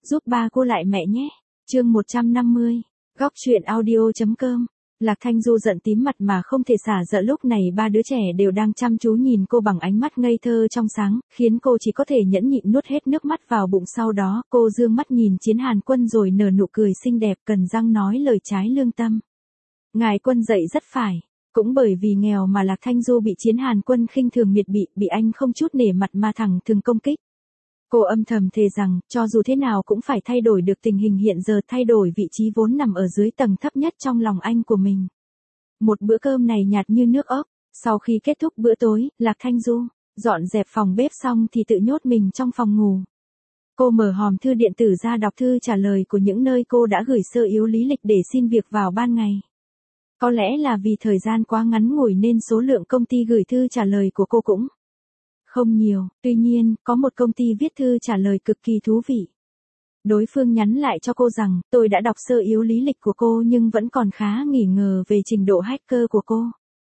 giúp ba cô lại mẹ nhé. Chương 150. Góc truyện audio.com. Lạc Thanh Du giận tím mặt mà không thể xả giận, lúc này ba đứa trẻ đều đang chăm chú nhìn cô bằng ánh mắt ngây thơ trong sáng, khiến cô chỉ có thể nhẫn nhịn nuốt hết nước mắt vào bụng. Sau đó, cô dương mắt nhìn Chiến Hàn Quân rồi nở nụ cười xinh đẹp, cắn răng nói lời trái lương tâm. Ngài Quân dạy rất phải. Cũng bởi vì nghèo mà Lạc Thanh Du bị Chiến Hàn Quân khinh thường miệt bị anh không chút nể mặt mà thẳng thừng công kích. Cô âm thầm thề rằng, cho dù thế nào cũng phải thay đổi được tình hình hiện giờ, thay đổi vị trí vốn nằm ở dưới tầng thấp nhất trong lòng anh của mình. Một bữa cơm này nhạt như nước ốc. Sau khi kết thúc bữa tối, Lạc Thanh Du dọn dẹp phòng bếp xong thì tự nhốt mình trong phòng ngủ. Cô mở hòm thư điện tử ra đọc thư trả lời của những nơi cô đã gửi sơ yếu lý lịch để xin việc vào ban ngày. Có lẽ là vì thời gian quá ngắn ngủi nên số lượng công ty gửi thư trả lời của cô cũng không nhiều, tuy nhiên, có một công ty viết thư trả lời cực kỳ thú vị. Đối phương nhắn lại cho cô rằng, tôi đã đọc sơ yếu lý lịch của cô nhưng vẫn còn khá nghi ngờ về trình độ hacker của cô.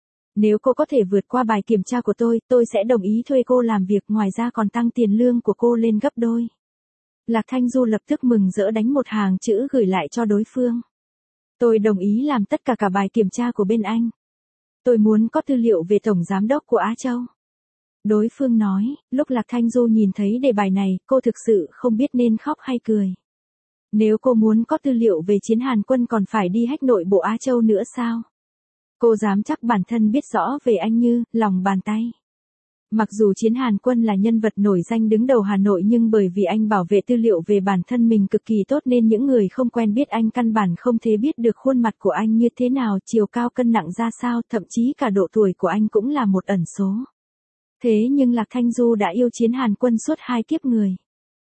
Nếu cô có thể vượt qua bài kiểm tra của tôi sẽ đồng ý thuê cô làm việc, ngoài ra còn tăng tiền lương của cô lên gấp đôi. Lạc Thanh Du lập tức mừng rỡ đánh một hàng chữ gửi lại cho đối phương. Tôi đồng ý làm tất cả bài kiểm tra của bên anh. Tôi muốn có tư liệu về Tổng Giám đốc của Á Châu. Đối phương nói, lúc Lạc Thanh Du nhìn thấy đề bài này, cô thực sự không biết nên khóc hay cười. Nếu cô muốn có tư liệu về Chiến Hàn Quân còn phải đi hack nội bộ Á Châu nữa sao? Cô dám chắc bản thân biết rõ về anh như lòng bàn tay. Mặc dù Chiến Hàn Quân là nhân vật nổi danh đứng đầu Hà Nội nhưng bởi vì anh bảo vệ tư liệu về bản thân mình cực kỳ tốt nên những người không quen biết anh căn bản không thể biết được khuôn mặt của anh như thế nào, chiều cao cân nặng ra sao, thậm chí cả độ tuổi của anh cũng là một ẩn số. Thế nhưng Lạc Thanh Du đã yêu Chiến Hàn Quân suốt 2 kiếp người.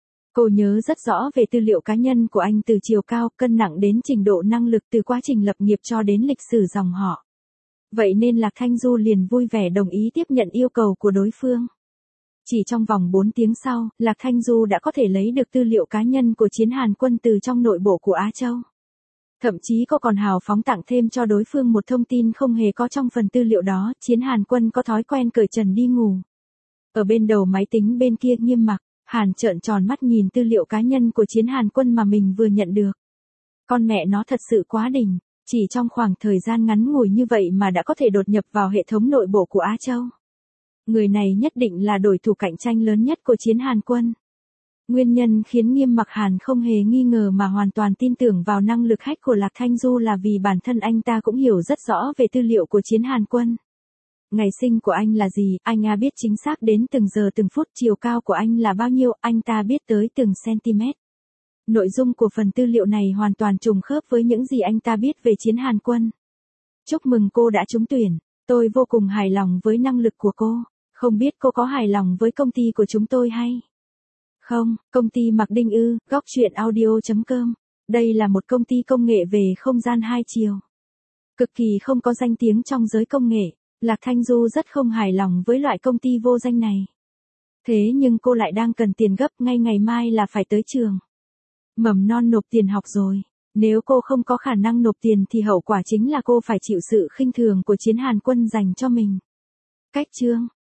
Cô nhớ rất rõ về tư liệu cá nhân của anh, từ chiều cao, cân nặng đến trình độ năng lực, từ quá trình lập nghiệp cho đến lịch sử dòng họ. Vậy nên Lạc Thanh Du liền vui vẻ đồng ý tiếp nhận yêu cầu của đối phương. Chỉ trong vòng 4 tiếng sau, Lạc Thanh Du đã có thể lấy được tư liệu cá nhân của Chiến Hàn Quân từ trong nội bộ của Á Châu. Thậm chí cô còn hào phóng tặng thêm cho đối phương một thông tin không hề có trong phần tư liệu đó, Chiến Hàn Quân có thói quen cởi trần đi ngủ. Ở bên đầu máy tính bên kia Nghiêm Mặc, Hàn trợn tròn mắt nhìn tư liệu cá nhân của Chiến Hàn Quân mà mình vừa nhận được. Con mẹ nó thật sự quá đỉnh, chỉ trong khoảng thời gian ngắn ngủi như vậy mà đã có thể đột nhập vào hệ thống nội bộ của Á Châu. Người này nhất định là đối thủ cạnh tranh lớn nhất của Chiến Hàn Quân. Nguyên nhân khiến Nghiêm Mặc Hàn không hề nghi ngờ mà hoàn toàn tin tưởng vào năng lực hack của Lạc Thanh Du là vì bản thân anh ta cũng hiểu rất rõ về tư liệu của Chiến Hàn Quân. Ngày sinh của anh là gì, anh biết chính xác đến từng giờ từng phút, chiều cao của anh là bao nhiêu, anh ta biết tới từng cm. Nội dung của phần tư liệu này hoàn toàn trùng khớp với những gì anh ta biết về Chiến Hàn Quân. Chúc mừng cô đã trúng tuyển, tôi vô cùng hài lòng với năng lực của cô, không biết cô có hài lòng với công ty của chúng tôi hay không? Công ty Mạc Đinh ư? Góc truyện audio.com. Đây là một công ty công nghệ về không gian 2 chiều. Cực kỳ không có danh tiếng trong giới công nghệ. Lạc Thanh Du rất không hài lòng với loại công ty vô danh này. Thế nhưng cô lại đang cần tiền gấp, ngay ngày mai là phải tới trường mầm non nộp tiền học rồi. Nếu cô không có khả năng nộp tiền thì hậu quả chính là cô phải chịu sự khinh thường của Chiến Hàn Quân dành cho mình. Cách chương